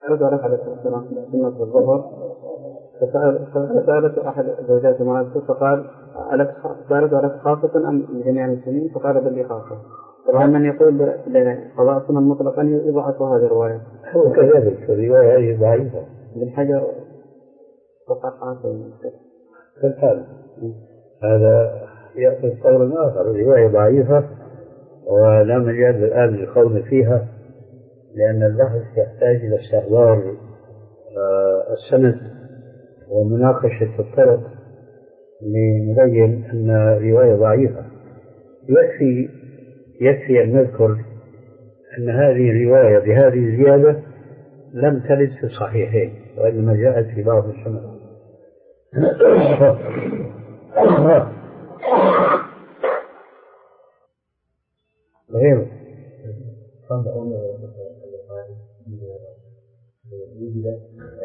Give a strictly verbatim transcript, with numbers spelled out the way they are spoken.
أرد عليك على سنة الظهر. فسألت أحد زوجات معاذ فقال ألك سألت ألك خاصة أم لجميع المسلمين؟ فقال بل لي خاصة. طبعا من يقول لقضاء سنة مطلقا يضعف هذه الرواية. هو كذلك الرواية هذه ضعيفة. ابن حجر وقع في الحال هذا يأخذ قول آخر، الرواية ضعيفة ولا مجال الآن للقول فيها، لأن البحث يحتاج إلى استحضار السند ومناقشة الطرق لنبين أن الرواية ضعيفة. يكفي يكفي أن نذكر أن هذه الرواية بهذه الزيادة لم ترد في الصحيحين، وإنما جاءت في بعض السنن. غير